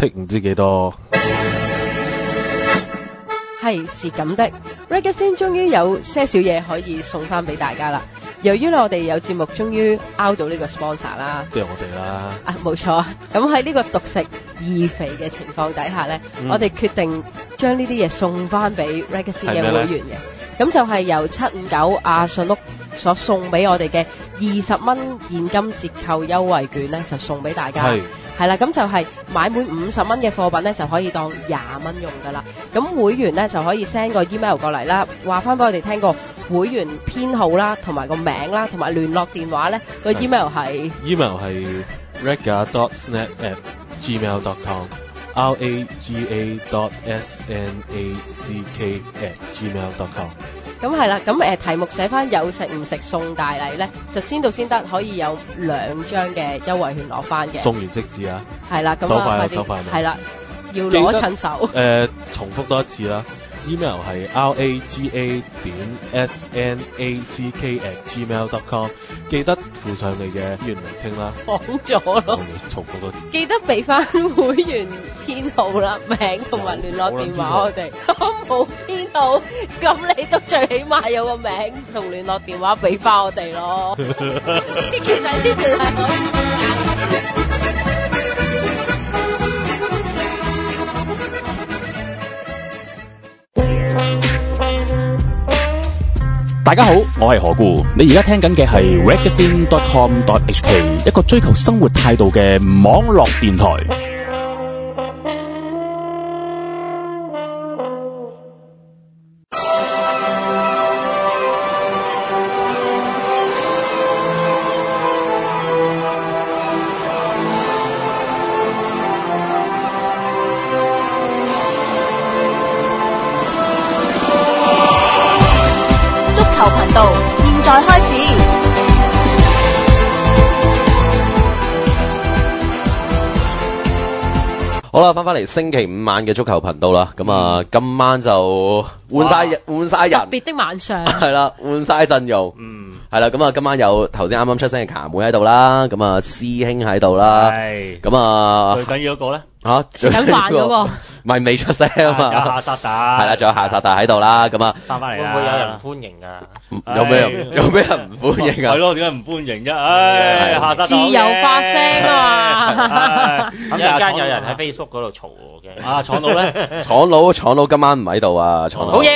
剔唔知幾多。 係咁的 Reggae 先終於有些少嘢可以送翻俾大家啦。由於我哋有節目終於 out 到呢個 sponsor 啦， 即係我哋啦。 冇錯。咁喺呢個獨食易肥嘅情況底下呢，我哋決定將呢啲嘢送翻俾 Reggae 先嘅會員嘅。咁就係由759阿信屋所送俾我哋嘅20蚊現金折扣優惠券呢，就送俾大家。係啦，咁就係買滿50蚊嘅貨品咧，就可以當20蚊用噶啦。咁會員咧就可以 send 個 email 過嚟啦，話翻俾我哋聽個會員編號啦，同埋個名啦，同埋聯絡電話咧。個 email 係 raga.snack@gmail.com，raga.snack@gmail.com。 咁係啦，咁題目寫翻有食唔食送大禮咧，就先到先得，可以有2張嘅優惠券攞翻嘅。 送完即止啊！ 係啦，咁收快係啦，要攞趁手。 重複多一次啦 ，email 係 raga.snack@gmail.com， 記得附上你嘅會員名稱啦。 講咗咯， 重複多次。 記得俾翻會員編號啦、名同埋聯絡電話我哋。冇編號，咁你都最起碼有個名同聯絡電話俾翻我哋咯。其實呢段係可以。 大家好，我係何故，你而家聽緊嘅係 reggae.com.hk， 一個追求生活態度嘅網絡電台。 好啦，翻嚟星期五晚嘅足球頻道啦，咁啊，今晚就換晒人， 特別的晚上係啦，換晒陣容，係啦，咁啊，今晚有頭先啱啱出聲嘅卡妹喺度啦，咁啊，師兄喺度啦，咁啊， 最緊要嗰個咧食緊飯嗰個， 咪未出聲啊嘛， 有夏薩達， 係啦，仲有夏薩達喺度啦，咁啊， 翻返嚟啦， 會唔會有人唔歡迎㗎？ 有咩人唔歡迎啊？ 係咯，點解唔歡迎啫？唉，夏薩達自由發聲啊嘛！ 咁陣間有人喺 Facebook 嗰度嘈我嘅。 啊，廠佬咧？ 廠佬今晚唔喺度啊！廠佬好嘢，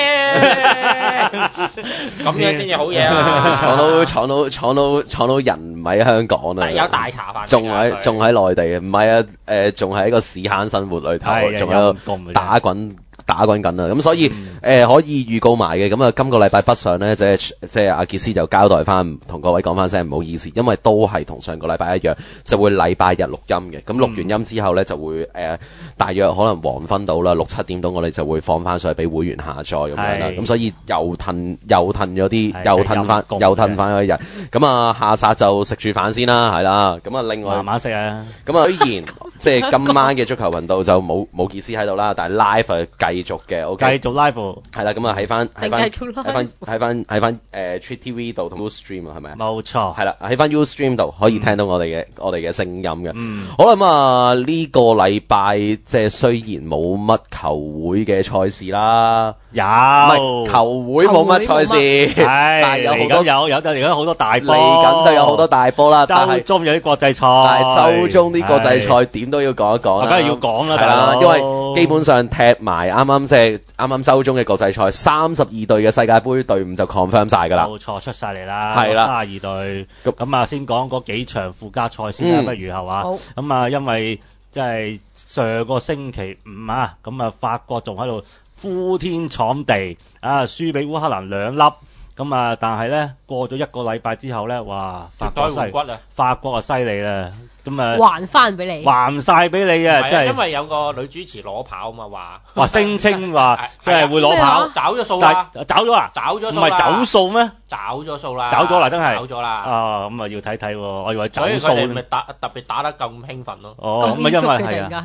咁樣先至好嘢啊！ 廠佬人唔喺香港啊！ 有大茶飯， 仲喺內地啊！唔係啊，仲喺一個屎坑生活裏頭，仲喺度打滾緊啊！咁所以可以預告埋嘅，咁啊今個禮拜北上咧，即係阿傑斯就交代翻，同各位講翻聲唔好意思，因為都係同上個禮拜一樣，就會禮拜日錄音嘅。咁錄完音之後咧，就會大約可能黃昏到啦，6-7點到，我哋就會放翻上去俾會員下載咁樣啦。咁所以又褪咗啲，又褪翻嗰一日。咁啊下殺就食住飯先啦，係啦。咁啊另外慢慢食啊。 咁啊雖然即係今晚嘅足球頻道就冇傑斯喺度啦，但係 live 係繼續嘅，繼續 live 係啦，咁啊喺翻 Twitch TV 度同 Ustream 啊，係咪啊？ 冇錯， 係啦，喺翻 Ustream 度可以聽到我哋嘅聲音嘅。好啦，咁啊呢個禮拜即係雖然冇乜球會嘅賽事啦， 有球會冇乜賽事，但係有好多而家好多大波， 嚟緊就有好多大波啦。 周中有啲國際賽， 但係周中啲國際賽點都要講一講啦， 梗係要講啦， 係啦，因為基本上踢埋啱啱周中嘅國際賽，32隊嘅世界盃隊伍就 confirm 晒㗎啦。 冇錯，出晒嚟啦， 係啦 32隊。咁啊，先講嗰幾場附加賽先啦，不如係嘛？咁啊，因為即係上個星期五啊，咁啊法國仲喺度呼天搶地啊，輸俾烏克蘭2粒。咁啊，但係咧過咗1個禮拜之後咧，哇！法國啊犀利啦，咁啊還翻俾你， 還晒俾你啊！真係因為有個女主持攞跑啊嘛， 話聲稱話即係會攞跑， 找咗數啦， 找咗啦，唔係走數咩？ 找咗數啦， 找咗啦，真係找咗啦。 啊，咁啊要睇睇喎，我以為走數。 所以佢哋咪特別打得咁興奮咯。 哦，咁啊因為係啊。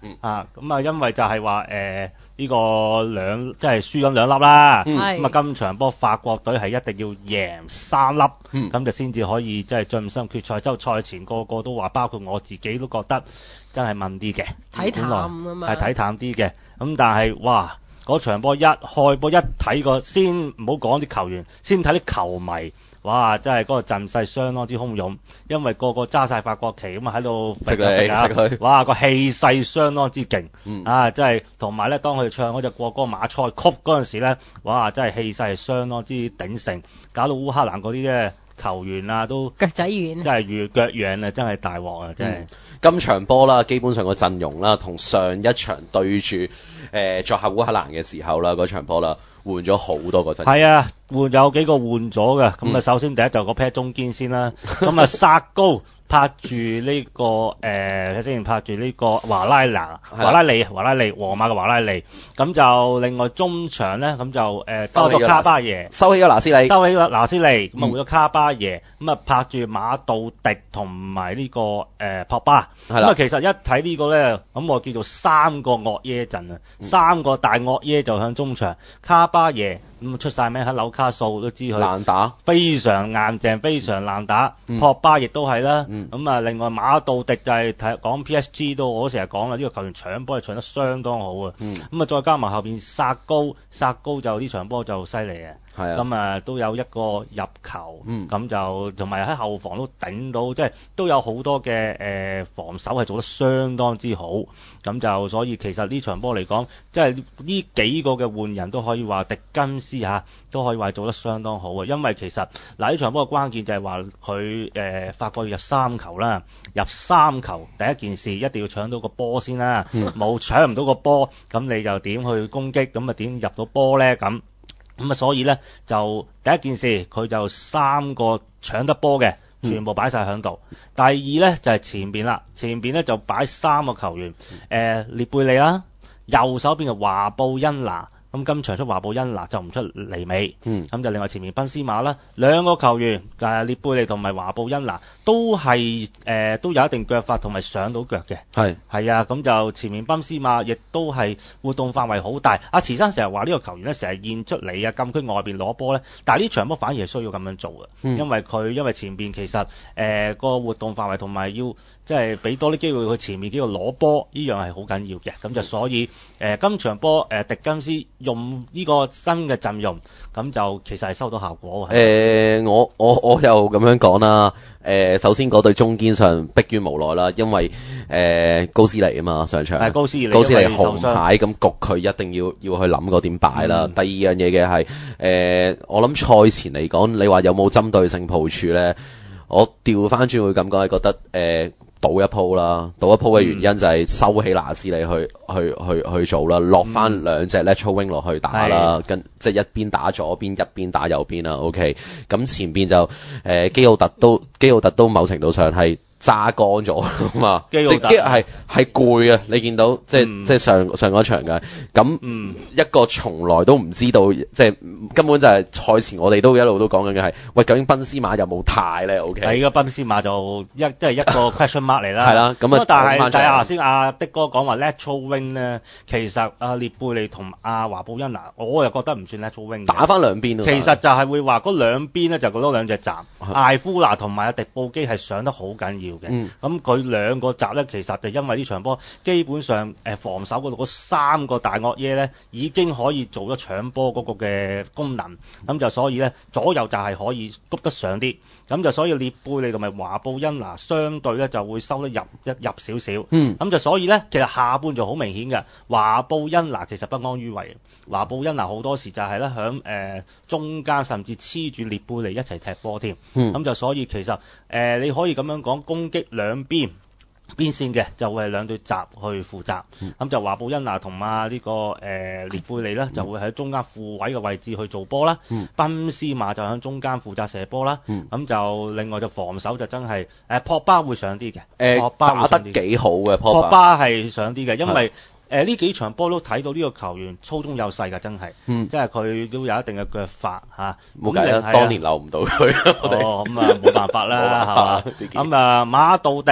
因為就係話呢個即係輸緊2粒啦。咁今場波法國隊係一定要贏3粒，咁就先至可以即係進深決賽。周賽前個個都話，包括我自己都覺得真係問啲嘅， 睇淡啊嘛， 係睇淡啲嘅。咁但係哇，嗰場波一開波一睇過，先唔好講啲球員，先睇啲球迷。哇！真係嗰個陣勢相當之洶湧，因為個個揸晒法國旗咁啊喺度揈嚟揈去，哇！個氣勢相當之勁，真係同埋咧，當佢哋唱嗰隻國歌馬賽曲嗰陣時咧，哇！真係氣勢係相當之鼎盛，搞到烏克蘭嗰啲咧球員啊都腳仔軟， 真係如腳軟啊！真係大鑊啊！真係。 今場波啦，基本上個陣容啦，同上一場對住作客烏克蘭嘅時候啦，嗰場波啦，換咗好多個陣容。 係啊，有幾個換咗嘅。咁首先第一就個 pair 中堅先啦。咁薩高拍住呢個先拍住呢個華拉利，皇馬嘅華拉利。咁就另外中場咧，咁就多咗卡巴耶， 收起咗拿斯利。 咁啊換咗卡巴耶，咁啊拍住馬杜迪同埋呢個博巴。咁其實一睇呢個咧，咁我叫做3個惡耶陣啊，3個大惡耶就向中場。卡巴耶咁出晒名喺紐卡素都知佢難打， 非常硬淨，非常難打。博巴亦都係啦。另外馬杜迪就係講 PSG 都我成日講啦，呢個球員搶波係搶得相當好啊。再加埋後邊薩高就呢場波就犀利嘅。咁都有一個入球，咁就同埋喺後防都頂到，即係都有好多嘅防守係做得相當之好。咁就所以其實呢場波嚟講，即係呢幾個嘅換人都可以話迪金斯都可以話做得相當好啊。因為其實呢場波嘅關鍵就係話佢法國要入3球啦，入3球第一件事一定要搶到個波先啦。冇搶唔到個波，咁你就點去攻擊？咁啊點入到波咧？咁所以咧就第一件事佢就3個搶得波嘅全部擺晒響度。第二咧就係前邊啦，前邊咧就擺3個球員，列貝利啦，右手邊嘅華布恩拿。咁今場出華布恩拿就唔出尼美，咁就另外前面賓斯馬啦，2個球員列貝利同埋華布恩拿都係都有一定腳法同埋上到腳嘅，係啊，咁就前面賓斯馬亦都係活動範圍好大。阿慈生成日話呢個球員咧成日現出嚟啊，禁區外邊攞波咧，但係呢場波反而係需要咁樣做嘅，因為前邊其實個活動範圍同埋要即係俾多啲機會佢前面幾個攞波，呢樣係好緊要嘅。咁就所以今場波迪金斯用呢個新嘅陣容，咁就其實係收到效果。 我又咁樣講啦。首先嗰對中堅上迫於無奈啦，因為高斯尼啊嘛上場， 高斯尼紅牌咁焗佢一定要去諗個點擺啦。第二樣嘢嘅係我諗賽前嚟講，你話有冇針對性部署咧？我調翻轉會咁講，係覺得賭一鋪啦，賭一鋪嘅原因就係收起拿斯利去做啦，落翻2隻 lateral wing 落去打啦，即係一邊打左邊，一邊打右邊啦。OK， 咁前邊就基奧特都某程度上係揸乾咗嘛，即係攰啊！你見到即係上嗰場嘅，咁一個從來都唔知道，即係根本就係賽前我哋都一路都講緊嘅係，喂，究竟賓斯馬有冇態咧 ？OK， 係個賓斯馬就即係一個 question mark 嚟啦。 係啦，咁但係頭先阿的哥講話 lateral wing 咧，其實阿列貝利同阿華布恩拿，我又覺得唔算 lateral wing， 打翻兩邊。 其實就係會話嗰兩邊咧就嗰2隻閘，艾夫拿同埋阿迪布基係上得好緊要。咁佢2個閘咧，其實就因為呢場波基本上防守嗰度嗰3個大惡耶咧，已經可以做咗搶波嗰個嘅功能，咁就所以咧左右就係可以谷得上啲，咁就所以列貝利同埋華布恩拿相對咧就會收得入少少，咁就所以咧其實下半就好明顯嘅，華布恩拿其實不安於位，華布恩拿好多時就係咧響中間甚至黐住列貝利一齊踢波添，咁就所以其實你可以咁樣講，攻擊兩邊線嘅就會係2隊閘去負責，咁就華布恩拿同呢個列貝利咧就會喺中間副位嘅位置去做波啦，賓斯馬就喺中間負責射波啦，咁就另外就防守就真係博巴會上啲嘅，博巴打得幾好嘅， 博巴係上啲嘅，因為呢幾場波都睇到呢個球員粗中有細㗎，真係，即係佢都有一定嘅腳法嚇， 冇計啦，當年留唔到佢， 咁冇辦法啦，係嘛，咁馬杜迪。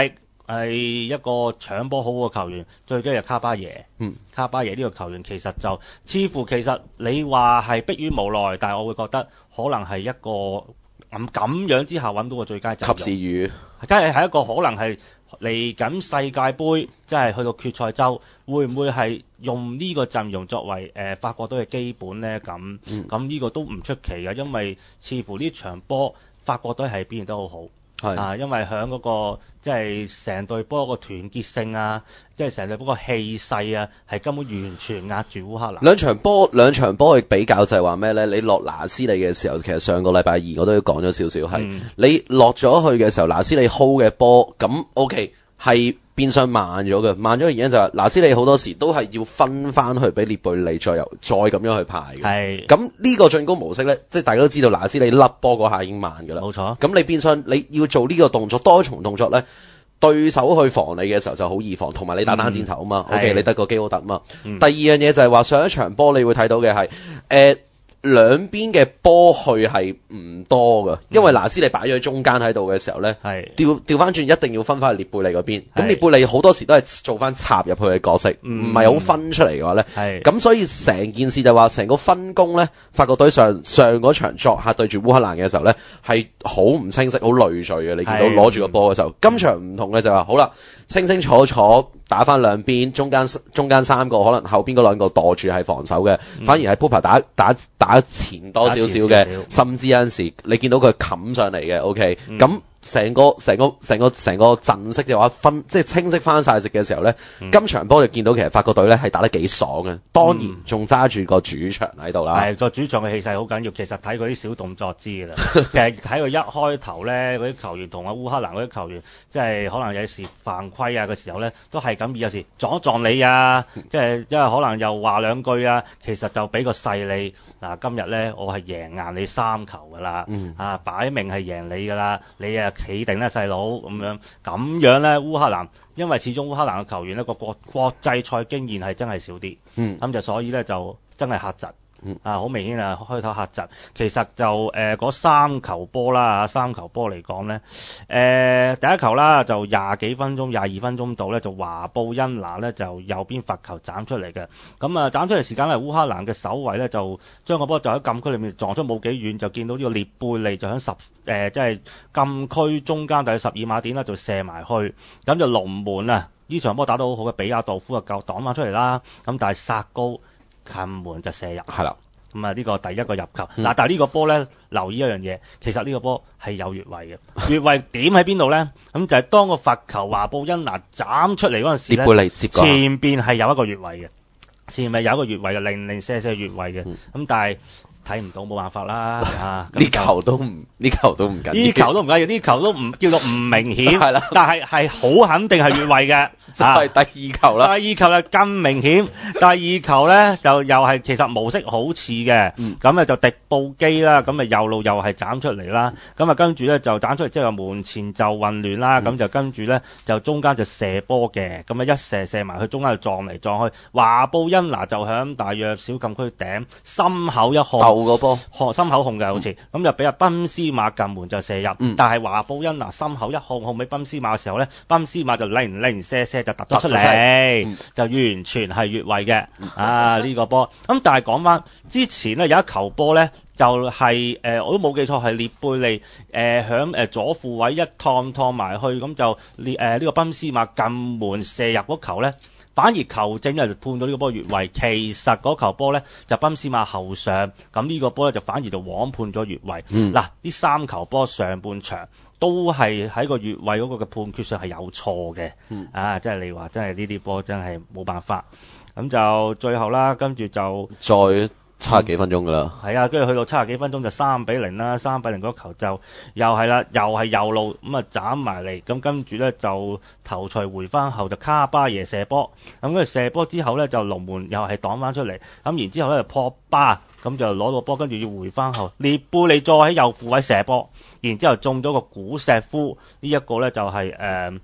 係一個搶波好嘅球員，最緊係卡巴耶。卡巴耶呢個球員其實就似乎其實你話係迫於無奈，但係我會覺得可能係一個咁樣之下揾到個最佳陣容。 及時雨， 真係一個可能係嚟緊世界盃，即係去到決賽周，會唔會係用呢個陣容作為法國隊嘅基本呢？咁呢個都唔出奇嘅，因為似乎呢場波法國隊係表現得好好。因為喺嗰個即係成隊波個團結性啊，即係成隊波個氣勢啊，係根本完全壓住烏克蘭。 兩場波嘅比較就係話咩呢？你落拿斯里嘅時候，其實上個禮拜二我都講咗少少係，你落咗去嘅時候，拿斯里 hold 嘅波咁 OK 係變相慢咗嘅，慢咗嘅原因就係拿斯里好多時都係要分翻去俾列貝利再咁樣去排嘅。係。咁呢個進攻模式呢，即係大家都知道拿斯里甩波嗰下已經慢㗎啦。冇錯。咁你變相你要做呢個動作多重動作呢，對手去防你嘅時候就好易防，同埋你打單箭頭啊嘛。OK， 你得個基奧特啊嘛。第二樣嘢就係話上一場波你會睇到嘅係兩邊嘅波去係唔多㗎，因為拿斯利擺咗喺中間喺度嘅時候呢，調翻轉一定要分翻去列貝利嗰邊。咁列貝利好多時都係做翻插入去嘅角色，唔係好分出嚟嘅話呢。咁所以成件事就話成個分工呢，法國隊上嗰場作客對住烏克蘭嘅時候呢，係好唔清晰、好累贅嘅。你見到攞住個波嘅時候，今場唔同嘅就話好啦，清清楚楚打翻兩邊，中間三個可能後邊嗰兩個墮住係防守嘅，反而係 Pooper 打前多少少嘅，甚至有陣時你見到佢冚上嚟嘅 ，OK，咁成個陣式嘅話即係清晰翻晒食嘅時候呢，今場波就見到其實法國隊呢係打得幾爽嘅，當然仲揸住個主場喺度啦。係個主場嘅氣勢好緊要，其實睇佢啲小動作知㗎啦。其實睇佢一開頭呢，嗰啲球員同烏克蘭嗰啲球員，即係可能有時犯規啊嘅時候呢，都係咁有時撞一撞你啊，即係因為可能又話兩句啊，其實就俾個勢你嗱，今日呢，我係贏硬你3球㗎啦，擺明係贏你㗎啦，你啊企定啦細佬咁樣咧，烏克蘭因為始終烏克蘭嘅球員呢個國際賽經驗係真係少啲，咁就所以咧就真係嚇窒。好明顯啊，開頭嚇窒。其實就嗰3球波啦，3球波嚟講咧，第一球啦就22分鐘到咧，就華布恩拿咧就右邊罰球斬出嚟嘅。咁啊斬出嚟時間咧，烏克蘭嘅守衛咧就將個波就喺禁區裏面撞出冇幾遠，就見到呢個列貝利就喺即係禁區中間大約12碼點啦，就射埋去，咁就龍門啊！呢場波打得好好嘅比亞道夫啊，夠擋翻出嚟啦。咁但係殺高近門就射入，係啦。咁啊呢個第一個入球。但係呢個波咧，留意一樣嘢，其實呢個波係有越位嘅。越位點喺邊度咧？咁就係當個罰球華布恩拿斬出嚟嗰陣時咧，前邊係有一個越位嘅，前面有一個越位嘅，零舍越位嘅。咁但係睇唔到冇辦法啦， 呢球都唔緊要，呢球都唔叫做唔明顯，係啦，但係好肯定係越位嘅， 就係第二球啦。 第二球就更明顯，第二球咧就又係其實模式好似嘅，咁啊就迪布基啦，咁啊右路又係斬出嚟啦，咁啊跟住咧就斬出嚟之後門前就混亂啦，咁就跟住咧就中間就射波嘅，咁啊一射埋去中間就撞嚟撞去，華布恩拿就響大約小禁區頂心口一項。 個波心口控嘅好似，咁就俾阿賓斯馬近門就射入，但係華布恩拿心口一控俾賓斯馬嘅時候咧，賓斯馬就零舍就突咗出嚟，就完全係越位嘅呢個波。咁但係講翻之前咧有一球波咧，就係我都冇記錯係列貝利響左副位一趟埋去，咁就呢個賓斯馬近門射入嗰球咧。反而球證就判咗呢個波越位，其實嗰球波咧就賓斯馬後上，咁呢個波咧就反而就枉判咗越位。嗱，呢3球波上半場都係喺個越位嗰個嘅判決上係有錯嘅，即係你話真係呢啲波真係冇辦法。咁就最後啦，跟住就再70幾分鐘噶啦， 係啊，跟住去到70幾分鐘就3-0啦，3-0嗰球就又係啦，又係右路咁啊斬埋嚟，咁跟住咧就頭槌回翻後就卡巴耶射波，咁跟住射波之後咧就龍門又係擋翻出嚟，咁然之後咧就破巴，咁就攞到波，跟住要回翻後列貝利再喺右副位射波，然之後中咗個古石夫呢一個咧就係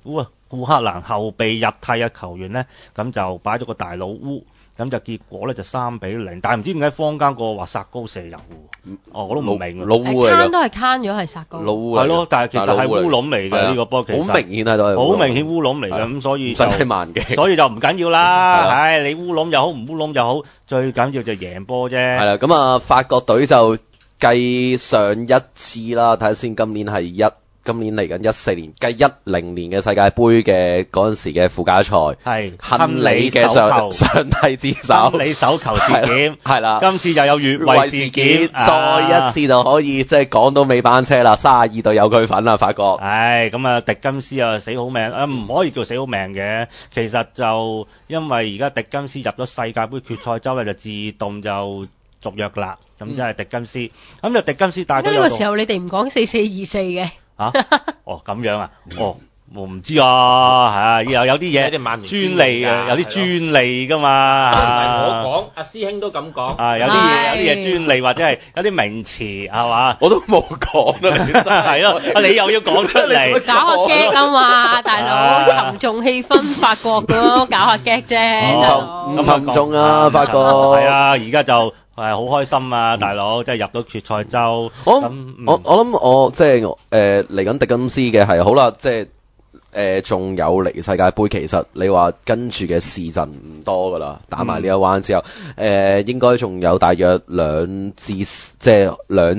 烏克蘭後備入替嘅球員咧，咁就擺咗個大老烏。咁就結果咧就3-0，但係唔知點解坊間個話殺高射入喎，我都唔明。 老烏嚟㗎， 都係慳咗係殺高。 老烏係咯，但係其實係烏龍嚟嘅呢個波，其實好明顯係都係好明顯烏龍嚟嘅，咁所以真係慢嘅， 所以就唔緊要啦。唉，你烏龍又好，唔烏龍又好，最緊要就贏波啫。 係啦，咁啊法國隊就繼上一次啦，睇下先，今年嚟緊14年，繼10年嘅世界盃嘅嗰陣時嘅附加賽， 係亨利嘅上帝之手， 亨利手球事件係啦， 今次又有越位事件， 再一次就可以即係講到尾班車啦，32隊有佢份啦，法國。 唉，咁啊，迪金斯啊死好命啊，唔可以叫死好命嘅，其實就因為而家迪金斯入咗世界盃決賽周咧，就自動就續約啦，咁即係迪金斯，咁就迪金斯帶隊。 呢個時候你哋唔講4424嘅？ 哦咁樣啊？我唔知啊，係啊，有啲嘢專利啊，有啲專利㗎嘛。 唔係我講，阿師兄都咁講。 啊，有啲嘢專利或者係有啲名詞係嘛？ 我都冇講啊， 係咯，你又要講出嚟， 搞下 gag 啊嘛，大佬沉重氣氛，法國咁搞下 gag 啫。 唔沉重啊，法國。 係啊，而家就係好開心啊，大佬，即係入到決賽周。 我諗我即係嚟緊迪金斯嘅係好啦，即係。仲有嚟世界盃，其實你話跟住嘅時陣唔多噶啦，打埋呢一彎之後，應該仲有大約2至3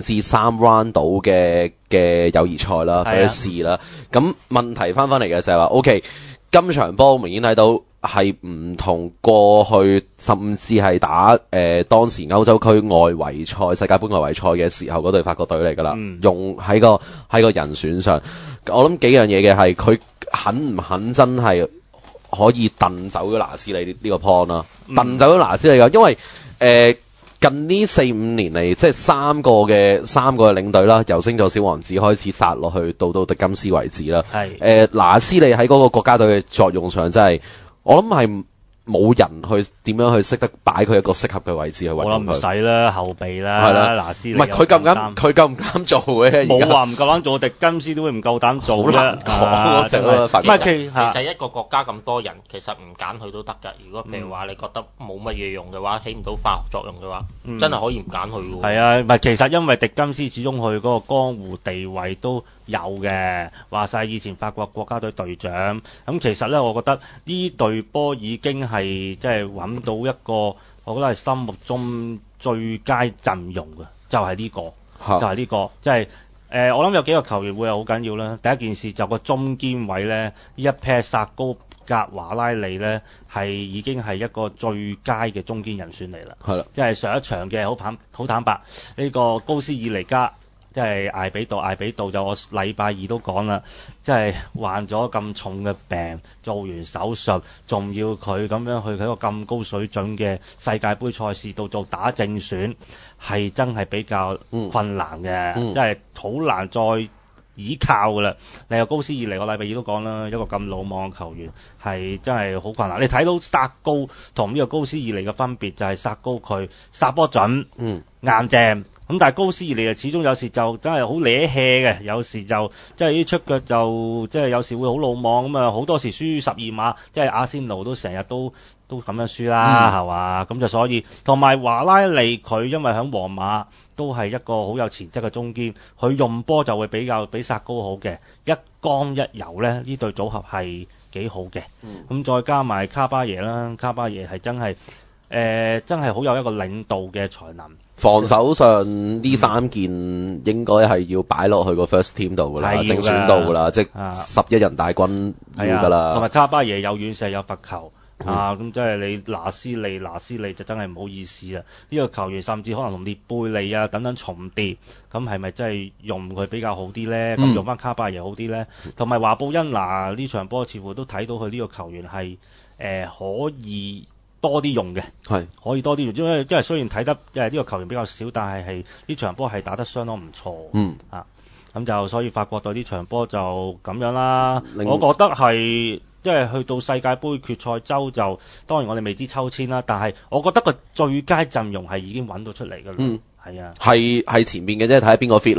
round 到嘅友誼賽啦，俾佢試啦。咁問題翻嚟嘅就係話 ，OK， 今場波明顯睇到係唔同過去，甚至係打當時歐洲區外圍賽、世界盃外圍賽嘅時候嗰隊法國隊嚟噶啦，用喺個人選上，我諗幾樣嘢嘅係佢。肯唔肯真係可以掟走咗拿斯利呢個 point 啦？掟走咗拿斯利㗎，因為近呢4-5年嚟，即係三個嘅領隊啦，由星座小王子開始殺落去，到迪金斯為止啦。拿斯利喺嗰個國家隊嘅作用上，真係我諗係。冇人去點樣去識得擺佢一個適合嘅位置去運用佢。我諗唔使啦，後備啦，係啦，拿斯利。唔係佢夠唔敢做嘅。冇話唔夠膽做，迪金斯都會唔夠膽做啦。講真係。唔係其實一個國家咁多人，其實唔揀佢都得㗎。如果譬如話你覺得冇乜嘢用嘅話，起唔到化學作用嘅話，真係可以唔揀佢喎。係啊，唔係其實因為迪金斯始終佢嗰個江湖地位都有嘅，話晒以前法國國家隊隊長。咁其實咧，我覺得呢隊波已經係。即係揾到一個，我覺得係心目中最佳陣容嘅，就係呢個，即係我諗有幾個球員會係好緊要啦。第一件事就個中堅位咧，呢一 pair 薩高格華拉利咧，係已經係一個最佳嘅中堅人選嚟啦。係啦，即係上一場嘅好坦白，呢個高斯爾尼加。即係艾比杜就我禮拜2都講啦，即係患咗咁重嘅病，做完手術，仲要佢咁樣去喺個咁高水準嘅世界盃賽事度做打正選，係真係比較困難嘅，即係好難再依靠噶啦。你有高斯爾尼，我禮拜2都講啦，一個咁魯莽嘅球員係真係好困難。你睇到薩高同呢個高斯爾尼嘅分別就係薩高佢殺波準，硬正。咁但係高斯爾尼始終有時就真係好瀨氣嘅，有時就即係啲出腳就即係有時會好魯莽咁啊，好多時輸12碼，即係阿仙奴都成日都咁樣輸啦，係嘛？咁就所以同埋華拉利佢因為喺皇馬都係一個好有潛質嘅中堅，佢用波就會比薩高好嘅，一剛一柔咧呢對組合係幾好嘅。咁再加埋卡巴耶啦，卡巴耶係真係好有一個領導嘅才能。防守上呢3件應該係要擺落去個 first team 度噶啦，正選度噶啦，即係11人大軍要噶啦。同埋卡巴耶有遠射有罰球咁即係你拿斯利就真係唔好意思啦。呢個球員甚至可能同列貝利啊等等重疊，咁係咪真係用佢比較好啲呢？咁用翻卡巴耶好啲呢？同埋華布恩拿呢場波似乎都睇到佢呢個球員係可以多啲用嘅，係可以多啲用，因為雖然睇得即係呢個球員比較少，但係呢場波係打得相當唔錯。咁就所以法國隊呢場波就咁樣啦。我覺得係即係去到世界盃決賽周就，當然我哋未知抽籤啦，但係我覺得個最佳陣容係已經揾到出嚟㗎啦。係啊，係前面嘅啫，睇下邊個 fit 咯。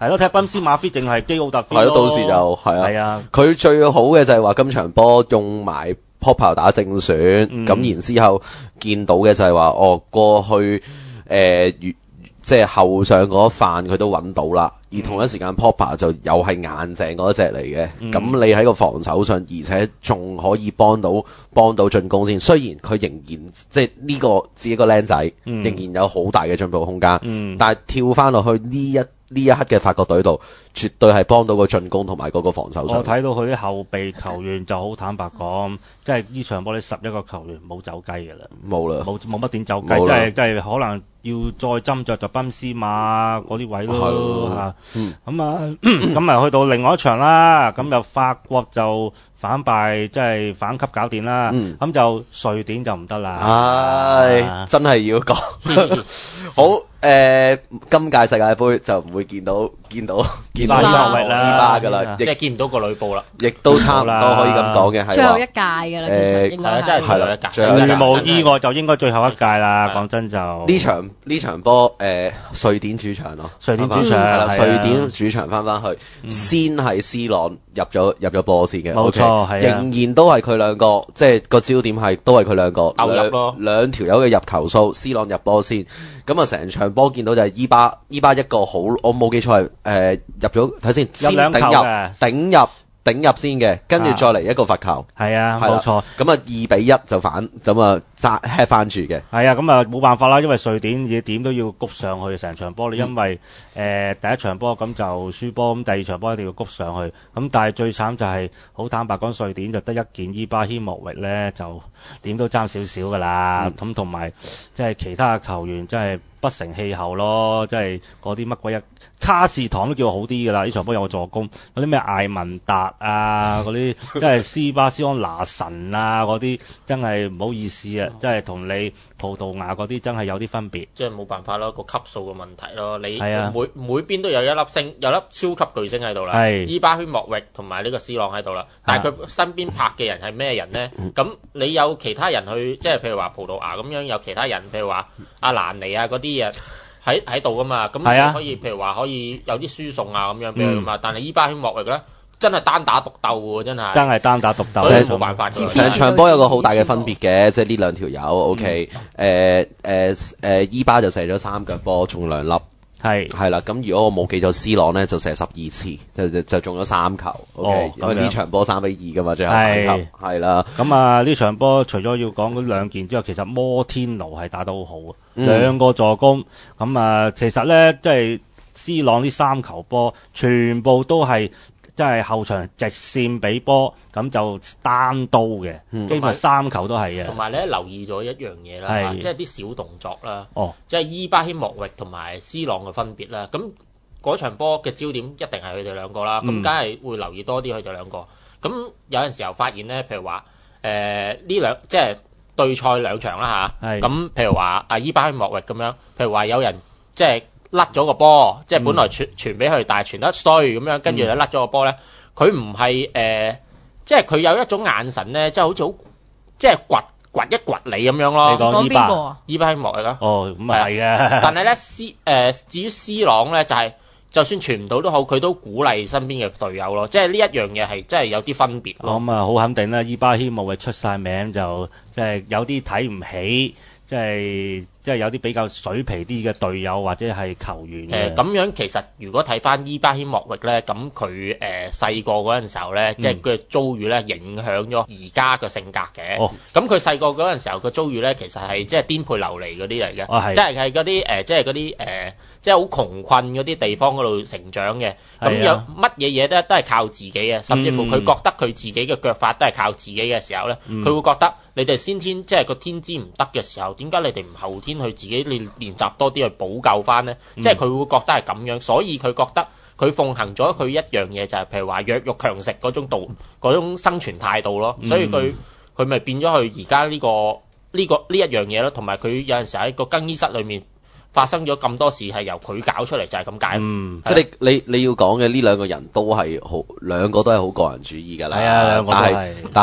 係咯，踢賓斯馬 fit 定係基奧特 fit 係咯，到時就係啊。佢最好嘅就係話今場波用埋 Popper 打正選，咁然之後見到嘅就係話過去即係後上嗰一範佢都揾到啦，而同一時間 Popper 就又係硬淨嗰一隻嚟嘅，咁你喺個防守上，而且仲可以幫到進攻先。雖然佢仍然即係呢個自己個僆仔，仍然有好大嘅進步空間，但係跳翻落去呢一刻嘅法國隊度，絕對係幫到個進攻同埋嗰個防守上。 我睇到佢啲後備球員就好坦白講，即係呢場波你11個球員冇走雞㗎啦，冇啦，冇乜點走雞，即係可能要再斟酌就賓斯馬嗰啲位咯嚇。咁啊去到另外一場啦，咁就法國就反敗，即係反級搞掂啦。咁就瑞典就唔得啦。 唉，真係要講好。今屆世界盃就唔會見到伊巴㗎啦， 即係見唔到個呂布啦， 亦都差唔多可以咁講嘅，係最後一屆㗎啦，其實應該真係最後一屆， 冇意外就應該最後一屆啦。講真就呢場波瑞典主場咯， 瑞典主場瑞典主場翻去，先係 C 朗入咗波先嘅， 冇錯，係仍然都係佢兩個，即係個焦點都係佢兩個鬥入咯， 兩條友嘅入球數，C 朗入波先，咁啊成場波見到就係伊巴一個好，我冇記錯係入咗睇先，先頂入先嘅，跟住再嚟一個罰球， 係啊，冇錯， 咁啊2-1就反，咁啊吃翻住嘅， 係啊，咁啊冇辦法啦，因為瑞典嘢點都要谷上去成場波，你因為第一場波咁就輸波，咁第二場波一定要谷上去，咁但係最慘就係好坦白講，瑞典就得一件伊巴希莫域咧，就點都爭少少噶啦，咁同埋即係其他嘅球員真係不成氣候咯，即係嗰啲乜鬼嘢卡士堂都叫好啲㗎啦，呢場波有個助攻，嗰啲咩艾文達啊，嗰啲即係斯巴斯安拿神啊，嗰啲真係唔好意思啊，即係同你葡萄牙嗰啲真係有啲分別， 即係冇辦法咯，個級數嘅問題咯，你每邊都有一粒星，有粒超級巨星喺度啦，伊巴希莫域同埋呢個 C 朗喺度啦，但係佢身邊拍嘅人係咩人呢？咁你有其他人去，即係譬如話葡萄牙咁樣有其他人，譬如話阿蘭尼啊嗰啲嘢喺度噶嘛，咁你可以譬如話可以有啲輸送啊咁樣俾佢噶嘛，但係伊巴希莫域咧真係單打獨鬥喎，真係單打獨鬥， 所以冇辦法。 成場波有個好大嘅分別嘅，即係呢兩條友 OK，伊巴就射咗3腳波，中2粒。係啦，咁如果我冇記錯，C 朗咧就射12次，就中咗3球。OK，因為呢場波3-2噶嘛，最後反級係啦。 咁啊，呢場波除咗要講嗰2件之外，其實摩天奴係打得好好啊，2個助攻。咁啊，其實咧即係 C 朗呢3球波，全部都係即係後場直線俾波，咁就單刀嘅，基本3球都係嘅。 同埋咧留意咗一樣嘢啦，即係啲小動作啦，即係伊巴希莫域同埋 C 朗嘅分別啦。咁嗰場波嘅焦點一定係佢哋兩個啦，咁梗係會留意多啲佢哋兩個。咁有陣時候發現咧，譬如話呢兩即係對賽2場啦嚇，咁譬如話阿伊巴希莫域咁樣，譬如話有人即係甩咗個波，即係本來傳俾佢，但係傳得衰咁樣，跟住就甩咗個波咧。佢唔係即係佢有一種眼神咧，即係好似好即係掘一掘你咁樣咯。 你講邊個？ 伊巴希莫域咯。 哦，咁啊係嘅。 但係咧至於 C 朗咧，就係就算傳唔到都好，佢都鼓勵身邊嘅隊友咯。即係呢一樣嘢係真係有啲分別咯。 咁啊，好肯定啦，伊巴希莫域出晒名就即係有啲睇唔起。即係有啲比較水皮啲嘅隊友或者係球員嘅。 咁樣其實如果睇翻伊巴希莫域咧，咁佢細個嗰陣時候咧，即係佢嘅遭遇咧，影響咗而家嘅性格嘅。咁佢細個嗰陣時候嘅遭遇咧，其實係即係顛沛流離嗰啲嚟嘅，即係嗰啲即係嗰啲即係好窮困嗰啲地方嗰度成長嘅。咁有乜嘢嘢都係靠自己嘅，甚至乎佢覺得佢自己嘅腳法都係靠自己嘅時候咧，佢會覺得你哋先天即係個天資唔得嘅時候，點解你哋唔後天去自己練習多啲去補救翻呢？即係佢會覺得係咁樣，所以佢覺得佢奉行咗佢一樣嘢，就係譬如話弱肉強食嗰種生存態度咯。所以佢咪變咗佢而家呢一樣嘢咯。同埋佢有陣時喺個更衣室裏面發生咗咁多事，係由佢搞出嚟，就係咁解。 即係你要講嘅呢兩個人都係兩個都係好個人主義㗎啦。 係啊，兩個都係。 但係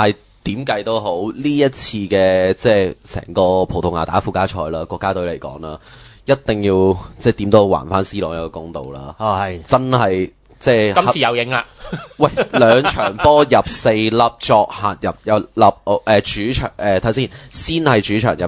點計都好，呢一次嘅即係成個葡萄牙打附加賽啦，國家隊嚟講啦，一定要即係點都還翻 C 朗一個公道啦。 係真係即係今次有影啦。 喂，兩場波入4粒，作客入1粒，主場睇先係主場入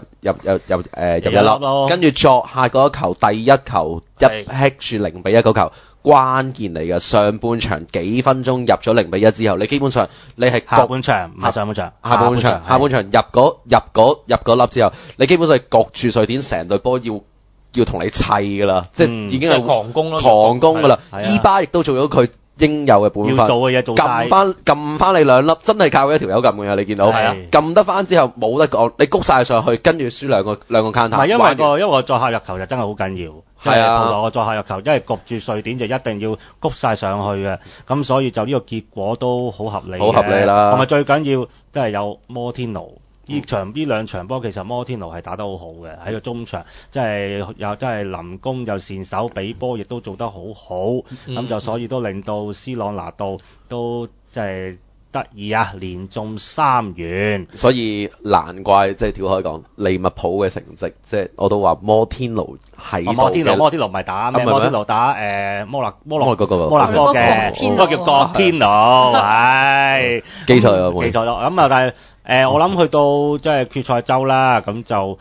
1粒，跟住作客嗰一球第一球一 hit 住0-1嗰球。關鍵嚟嘅，上半場幾分鐘入咗0-1之後，你基本上你係下半場唔係上半場， 下半場入嗰粒之後，你基本上係焗住瑞典成隊波要同你砌㗎啦，即係已經係狂攻咯， 狂攻㗎啦。伊巴亦都做咗佢應有嘅本分， 要做嘅嘢做晒， 撳翻你兩粒，真係靠一條友撳嘅，你見到撳得翻之後冇得講，你谷晒上去，跟住輸兩個 counter。唔係因為個作客入球就真係好緊要。係啊，葡萄牙個作客入球，因為焗住瑞典就一定要谷晒上去嘅，咁所以就呢個結果都好合理，好合理啦。同埋最緊要都係有摩天奴。呢兩場波其實摩天奴係打得好好嘅，喺個中場即係又真係臨攻又善手，比波亦都做得好好，咁就所以都令到 C 朗拿度都即係得意啊，連中3元， 所以難怪即係跳開講利物浦嘅成績，即係我都話摩天奴喺度嘅。 摩天奴唔係打咩？摩天奴打摩納哥嘅， 嗰個叫國天奴，係記錯咗， 咁啊，但係。我諗去到即係決賽周啦，咁就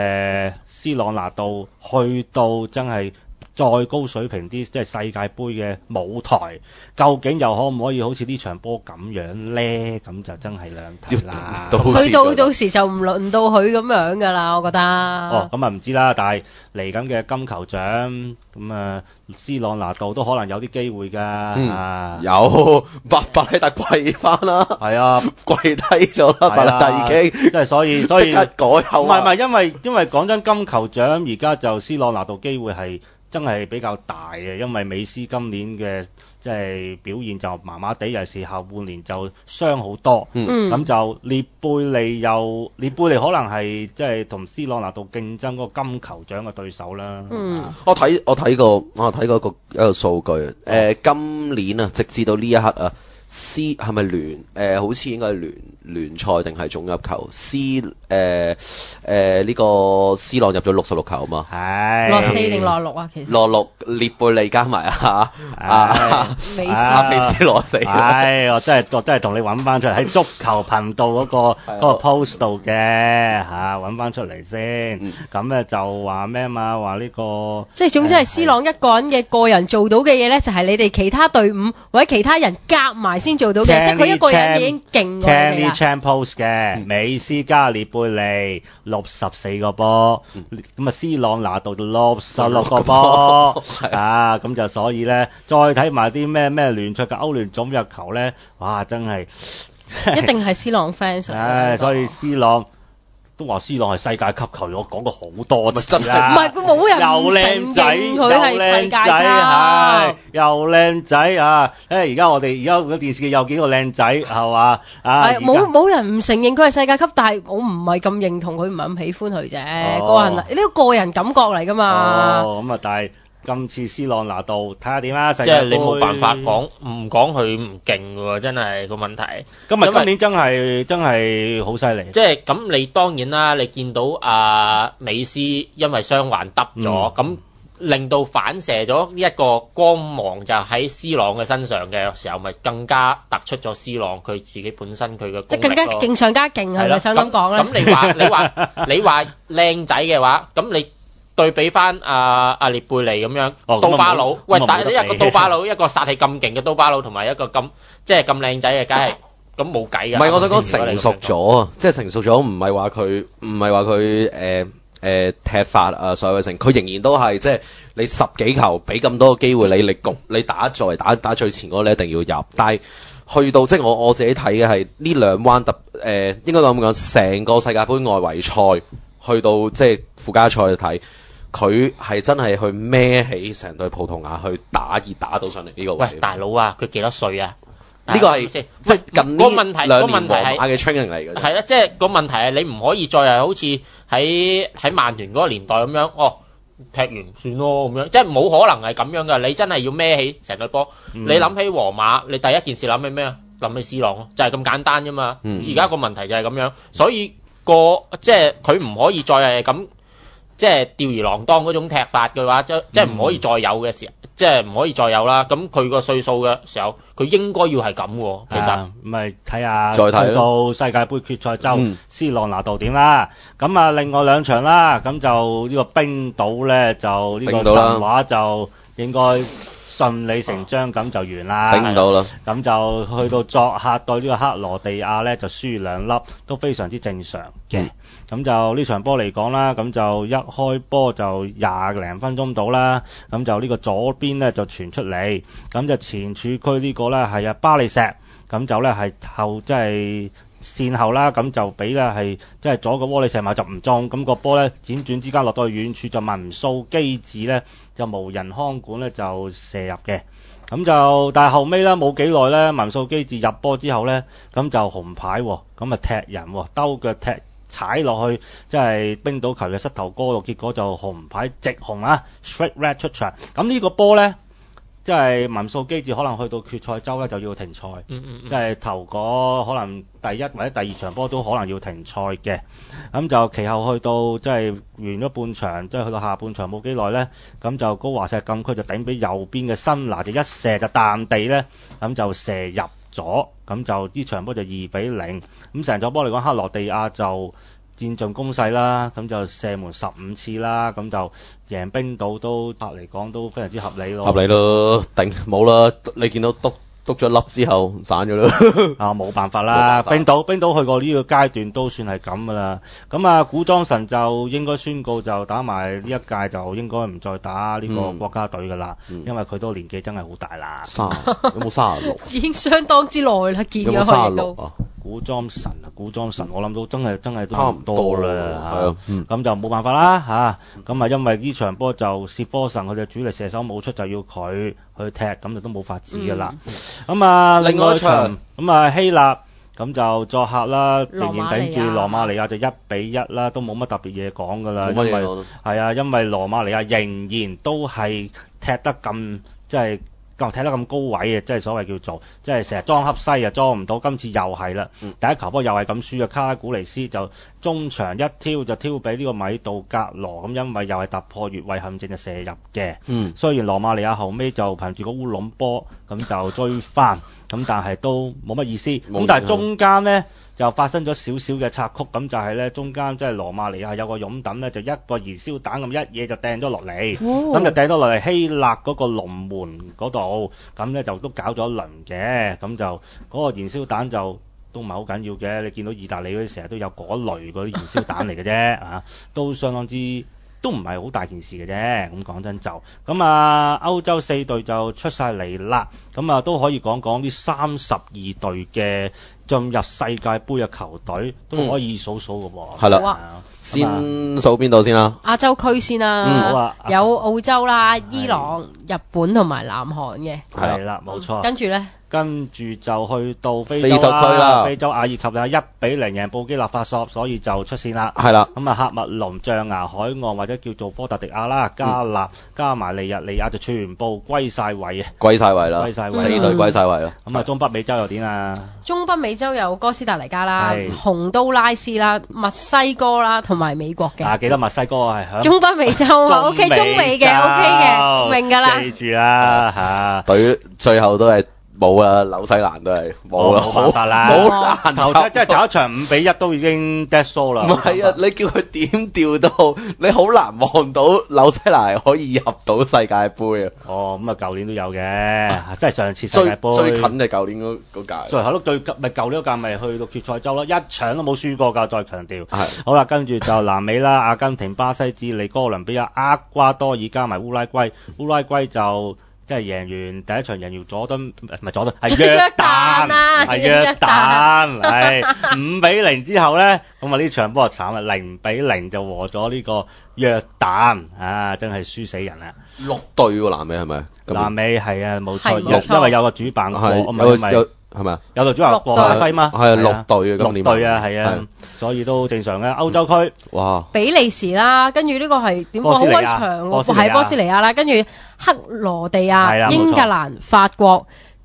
C 朗拿度去到真係再高水平啲，即係世界盃嘅舞台，究竟又可唔可以好似呢場波咁樣咧？咁就真係兩睇啦。 去到時就唔輪到佢咁樣噶啦，我覺得。 哦，咁啊唔知啦，但係嚟緊嘅金球獎，咁啊 C 朗拿度都可能有啲機會㗎。 有巴利特跪翻啦，係啊，跪低咗啦，巴利特已經。 即係所以即刻改口。 唔係，因為講真，金球獎而家就 C 朗拿度機會係真係比較大嘅，因為美斯今年嘅即係表現就麻麻地，尤其是後半年就傷好多。咁就列貝利可能係即係同 C 朗拿度競爭嗰個金球獎嘅對手啦。 我睇過一個數據，今年啊，直至到呢一刻啊。C 係咪好似應該係聯賽定係總入球 ？C 呢個 C 朗入咗66球嘛？ 係落4定落6啊？其實落6，列貝利加埋美斯攞4。 我真係同你揾翻出嚟喺足球頻道嗰個 post 度嘅揾翻出嚟先。咁咧就話咩嘛？話呢個即係總之係 C 朗一個人嘅個人做到嘅嘢咧，就係你哋其他隊伍或者其他人夾埋先做到嘅，即係佢一個人已經勁過你啦。 Kenny Chan post 嘅美斯加列貝利64個波，咁啊 C 朗拿度66個波，咁就所以咧，再睇埋啲咩聯賽嘅歐聯總入球咧，哇真係一定係 C 朗 fans。 所以 C 朗。都話 C 朗係世界級球員，我講過好多次啦。 唔係佢冇人唔承認佢係世界級， 又靚仔啊！而家我哋個電視機有幾個靚仔係嘛？ 冇人唔承認佢係世界級，但係我唔係咁認同佢，唔係咁喜歡佢啫。個人呢個個人感覺嚟㗎嘛。 咁啊，但係。今次 C 朗拿度睇下點啦， 即係你冇辦法講唔講佢唔勁喎，真係個問題。 今年真係好犀利。 即係咁，你當然啦，你見到美斯因為傷患耷咗，咁令到反射咗呢一個光芒就喺 C 朗嘅身上嘅時候，咪更加突出咗 C 朗佢自己本身佢嘅功力咯。 即係更加勁上加勁，係咪想咁講咧？ 咁你話靚仔嘅話，咁你。對比翻阿列貝利咁樣，刀疤佬，喂，但係一個刀疤佬，一個殺氣咁勁嘅刀疤佬，同埋一個咁即係咁靚仔嘅，梗係咁冇計㗎。 唔係，我想講成熟咗啊，即係成熟咗，唔係話佢踢法啊，所有嘅成，佢仍然都係即係你10幾球俾咁多機會你焗你打作為打最前嗰個，你一定要入，但係去到即係我自己睇嘅係呢兩彎應該咁講，成個世界盃外圍賽去到即係附加賽去睇。佢係真係去孭起成隊葡萄牙去打到上嚟呢個位。 喂，大佬啊，佢幾多歲啊？ 呢個係即係近呢2年皇馬嘅 training 嚟嘅。 係啦，即係個問題係你唔可以再係好似喺曼聯嗰個年代咁樣，踢完算咯咁樣，即係冇可能係咁樣㗎。你真係要孭起成隊波。你諗起皇馬，你第一件事諗起咩啊？ 林美斯朗咯，就係咁簡單啫嘛。而家個問題就係咁樣，所以即係佢唔可以再係咁。即係吊兒郎當嗰種踢法嘅話，即係唔可以再有嘅時候，即係唔可以再有啦。咁佢個歲數嘅時候，佢應該要係咁喎。其實咪睇下再睇到世界盃決賽周，C朗拿度點啦。咁啊，另外兩場啦，咁就呢個冰島咧，就呢個神話就應該順理成章咁就完啦。 頂唔到啦。 咁就去到作客對呢個克羅地亞咧，就輸2粒，都非常之正常嘅。咁就呢場波嚟講啦，咁就一開波就20零分鐘到啦，咁就呢個左邊咧就傳出嚟，咁就前柱區呢個咧係巴利石，咁就咧係後即係線後啦，咁就俾咧係即係左個窩利射馬就唔中，咁個波咧輾轉之間落到去遠處就文素基治咧就無人看管咧就射入嘅。咁就但係後尾咧冇幾耐咧文素基治入波之後咧，咁就紅牌喎，咁啊踢人喎，兜腳踢踩落去，即係冰島球嘅膝頭哥度，結果就紅牌直紅啊 ，straight red 出場。咁呢個波咧，即係文素基治可能去到決賽周咧就要停賽，即係頭嗰可能第一或者第二場波都可能要停賽嘅。咁就其後去到即係完咗半場，即係去到下半場冇幾耐咧，咁就高華石禁區就頂俾右邊嘅辛拿就一射就彈地咧，咁就射入咗，咁就呢場波就2-0。咁成場波嚟講，克羅地亞就佔盡攻勢啦，咁就射門15次啦，咁就贏冰島都嚟講都非常之合理咯。 合理咯，頂冇啦，你見到篤咗粒之後散咗啦。 啊，冇辦法啦，冰島去過呢個階段都算係咁噶啦。咁啊，古莊神就應該宣告就打埋呢一屆就應該唔再打呢個國家隊噶啦，因為佢都年紀真係好大啦。 有冇36？ 已經相當之耐啦，見咗佢都。 古莊神，我諗到真係都差唔多啦嚇，咁就冇辦法啦嚇。咁啊，因為呢場波就薛科神佢哋主力射手冇出，就要佢去踢，咁就都冇法子噶啦。咁啊，另外一場咁啊希臘咁就作客啦，仍然頂住羅馬尼亞就1-1啦，都冇乜特別嘢講噶啦，因為羅馬尼亞仍然都係踢得咁即係。踢得咁高位嘅，即係所謂叫做，即係成日裝恰西啊，裝唔到，今次又係啦。第一球波又係咁輸嘅，卡拉古尼斯就中場一挑就挑俾呢個米杜格羅，咁因為又係突破越位陷阱就射入嘅。雖然羅馬尼亞後尾就憑住個烏龍波咁就追翻，咁但係都冇乜意思。咁但係中間呢，就發生咗少少嘅插曲，咁就係咧中間即係羅馬尼亞有個擁躉咧，就一個燃燒彈咁一嘢就掟咗落嚟，咁就掟咗落嚟希臘嗰個龍門嗰度，咁咧就都搞咗一輪嘅，咁就嗰個燃燒彈就都唔係好緊要嘅，你見到意大利嗰啲成日都有嗰類嗰啲燃燒彈嚟嘅啫，啊，都相當之都唔係好大件事嘅啫，咁講真就咁啊，歐洲4隊就出晒嚟啦，咁啊都可以講講啲32隊嘅進入世界盃嘅球隊都可以數數嘅喎。 係啦，先數邊度先啦？ 亞洲區先啦， 好啊， 有澳洲啦、伊朗、日本同埋南韓嘅。 係啦，冇錯。 跟住就去到非洲區啦，非洲阿爾及利亞1-0贏布基納法索，所以就出線啦。係啦，咁啊喀麥隆、象牙海岸或者叫做科特迪亞啦、加納加埋尼日利亞就全部歸晒位啊！ 歸晒位啦，4隊歸晒位啦。 咁啊，中北美洲又點啊？ 中北美洲有哥斯達黎加啦、洪都拉斯啦、墨西哥啦同埋美國嘅。 啊，記得墨西哥係響中北美洲啊，OK， 中美嘅 OK 嘅，明㗎啦。 記住啦嚇， 隊最後都係。冇啊，紐西蘭都係冇啦， 冇辦法啦， 冇難頭即係第一場5-1都已經 dead show 啦。 唔係啊，你叫佢點調都，你好難望到紐西蘭可以入到世界盃啊。 哦，咁啊，舊年都有嘅，即係上次世界盃最近就舊年嗰屆。 最係咯，咪舊年嗰屆咪去到決賽周咯，一場都冇輸過㗎，再強調。係。好啦，跟住就南美啦，阿根廷、巴西、智利、哥倫比亞、厄瓜多爾加埋烏拉圭就。即係贏完第一場贏完佐敦，唔係佐敦，係約旦啊，係約旦，係5-0之後咧，咁啊呢場波就慘啦，0-0就和咗呢個約旦，啊真係輸死人啦！6 隊喎南美係咪？ 南美係啊，冇錯，因為有個主辦國， 係咪啊？ 有個主辦國巴西嘛？ 係6隊啊，今年 6隊啊，係啊，所以都正常嘅。歐洲區， 哇！ 比利時啦，跟住呢個係點講好威長喎，係波斯尼亞啦，跟住克羅地亞、英格蘭、法國、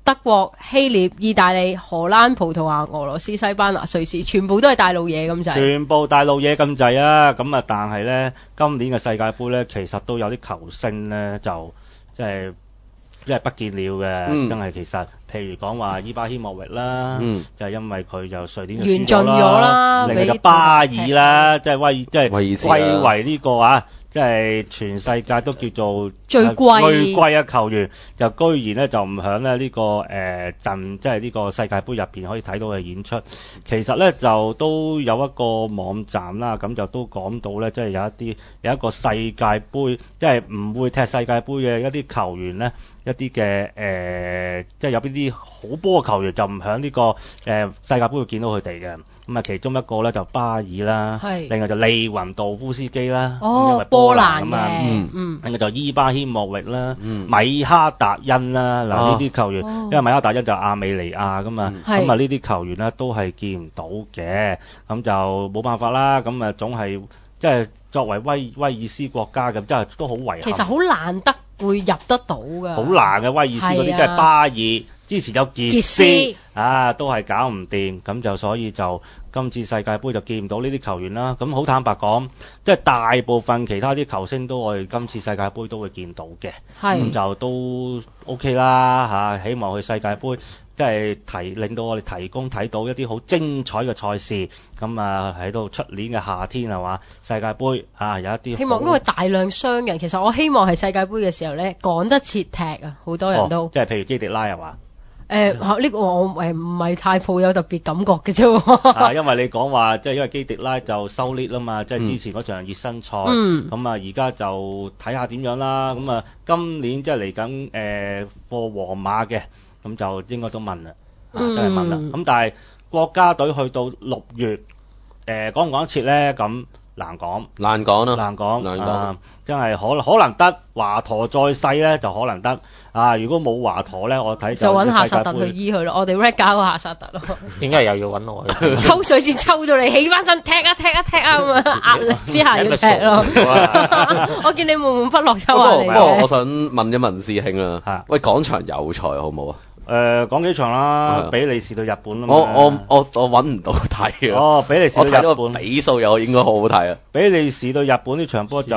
德國、希臘、意大利、荷蘭、葡萄牙、俄羅斯、西班牙、瑞士，全部都係大路嘢咁滯。 全部大路嘢咁滯啊！咁啊，但係咧，今年嘅世界盃咧，其實都有啲球星咧，就即係不見了嘅，真係其實。譬如講話伊巴希莫域啦，就係因為佢就瑞典就輸咗啦，另外就巴爾啦，即係歸為呢個啊，即係全世界都叫做最貴嘅球員，就居然咧就唔響咧呢個陣，即係呢個世界盃入邊可以睇到嘅演出。其實咧就都有一個網站啦，咁就都講到咧，即係有一個世界盃，即係唔會踢世界盃嘅一啲球員咧。一啲嘅即係有邊啲好波嘅球員就唔響呢個世界盃會見到佢哋嘅。咁啊，其中一個咧就巴爾啦，另外就利雲道夫斯基啦，因為波蘭嘅，另外就伊巴希莫域啦，米哈達恩啦，嗱呢啲球員，因為米哈達恩就亞美尼亞噶嘛，咁啊呢啲球員咧都係見唔到嘅，咁就冇辦法啦，咁啊總係即係作為威爾斯國家咁，真係都好遺憾。 其實好難得會入得到㗎。好難嘅，威爾斯嗰啲即係巴爾，之前有傑斯啊，都係搞唔掂，咁就所以就今次世界盃就見唔到呢啲球員啦。咁好坦白講，即係大部分其他啲球星都我哋今次世界盃都會見到嘅，咁就都 OK 啦嚇。希望去世界盃即係令到我哋提供睇到一啲好精彩嘅賽事，咁啊喺度出年嘅夏天係嘛世界盃啊有一啲希望因為大量傷人，其實我希望係世界盃嘅時候咧趕得切踢啊，好多人都即係譬如基迪拉係嘛？ 呢個我唔係太抱有特別感覺嘅啫。 因為你講話即係因為基迪拉就收列啦嘛，即係之前嗰場熱身賽，咁啊而家就睇下點樣啦。咁啊今年即係嚟緊貨皇馬嘅。咁就應該都問啦，真係問啦。咁但係國家隊去到6月，講唔講得切咧？咁難講咯，難講。真係可能得華佗再世咧，就可能得。啊，如果冇華佗咧，我睇就揾夏薩特去醫佢咯。我哋 Red 搞個夏薩特咯。 點解又要揾我？ 抽水先抽到你起翻身，踢啊咁啊，壓力之下要踢咯。我見你悶悶不樂抽下你。 不過我想問一問師兄啦，喂，講場友賽好唔好啊？ 講幾場啦，比利時對日本啊嘛。 我揾唔到睇啊。比利時對日本，我睇到個比數又應該好好睇啊。 比利時對日本呢場波就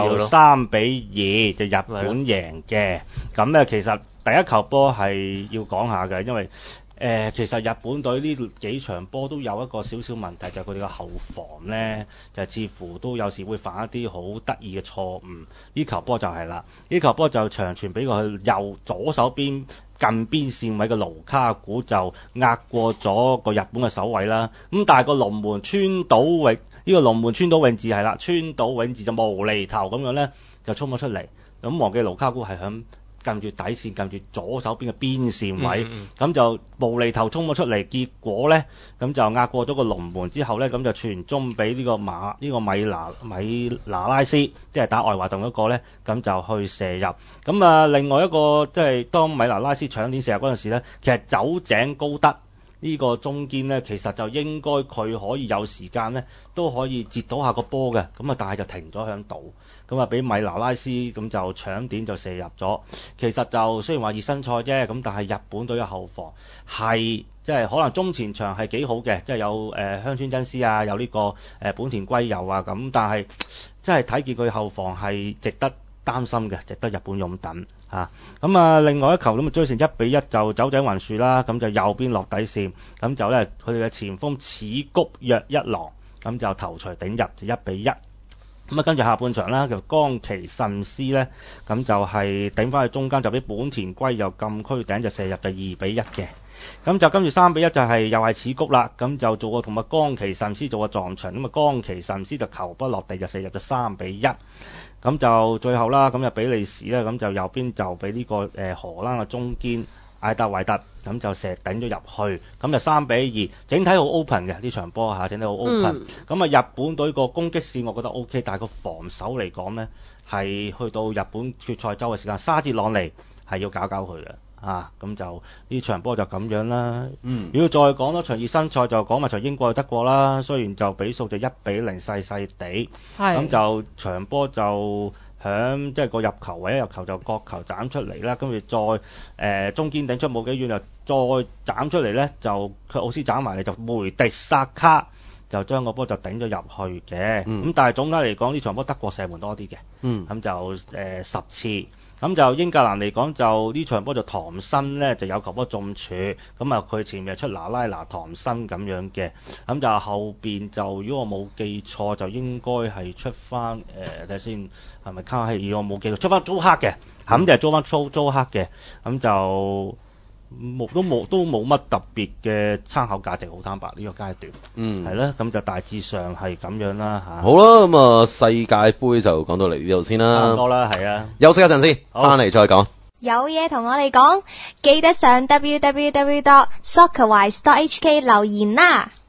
3-2，就日本贏嘅。咁咧其實第一球波係要講下嘅，因為其實日本隊呢幾場波都有一個少少問題，就係佢哋嘅後防咧，就似乎都有時會犯一啲好得意嘅錯誤。呢球波就係啦，呢球波就長傳俾佢右左手邊近邊線位嘅盧卡古就壓過咗個日本嘅守衛啦。咁但係個龍門川島永呢個龍門川島永治係啦，川島永治就無厘頭咁樣咧就衝咗出嚟。咁忘記盧卡古係響近住底線，近住左手邊嘅邊線位，咁就無厘頭衝咗出嚟，結果咧咁就壓過咗個龍門之後咧，咁就傳中俾呢個米拿拉斯，即係打愛華頓嗰個咧，咁就去射入。咁啊，另外一個即係當米拿拉斯搶點射入嗰陣時咧，其實酒井高德呢個中堅咧，其實就應該佢可以有時間咧，都可以截到下個波嘅，咁啊，但係就停咗響度。咁啊，俾米拿拉斯咁就搶點就射入咗。其實就雖然話熱身賽啫，咁但係日本隊嘅後防係即係可能中前場係幾好嘅，即係有香川真司啊，有呢個本田圭佑啊咁，但係即係睇見佢後防係值得擔心嘅，值得日本勇等嚇。咁啊，另外一球咁啊追成1-1就酒井宏樹啦，咁就右邊落底線，咁就咧佢哋嘅前鋒矢谷若一郎咁就頭槌頂入就1-1。咁啊，跟住下半場啦，就岡崎慎司咧，咁就係頂翻去中間，就俾本田圭佑禁區頂就射入就2-1嘅。咁就跟住3-1就係又係矢谷啦，咁就做個同埋岡崎慎司做個撞牆，咁啊岡崎慎司就球不落地就射入就3-1。咁就最後啦，咁就比利時咧，咁就右邊就俾呢個荷蘭嘅中堅艾達維特咁就射頂咗入去，咁就3-2，整體好 open 嘅呢場波嚇，整體好 open。咁啊日本隊個攻擊線我覺得 OK， 但係個防守嚟講咧，係去到日本決賽周嘅時間，沙捷朗尼係要搞佢嘅啊，咁就呢場波就咁樣啦。如果再講多場熱身賽，就講埋場英國對德國啦。雖然就比數就1-0細地，咁就場波就響即係個入球，唯一入球就角球斬出嚟啦，跟住再中堅頂出冇幾遠就再斬出嚟咧，就佢奧斯斬埋嚟就梅迪薩卡就將個波就頂咗入去嘅。咁但係總體嚟講呢場波德國射門多啲嘅，咁就10次。咁就英格蘭嚟講就呢場波就唐森咧就有球波中柱，咁啊佢前面出拿拉拿唐森咁樣嘅，咁就後邊就如果我冇記錯就應該係出翻睇下先係咪卡希爾，我冇記錯出翻租克嘅，咁就係租翻租克嘅，咁就都冇乜特別嘅參考價值，好坦白呢個階段，係啦，咁就大致上係咁樣啦嚇。 好啦，咁啊世界盃就講到嚟呢度先啦， 差唔多啦，係啊， 休息一陣先，翻嚟再講。 有嘢同我哋講，記得上 www.soccerwise.hk 留言啦。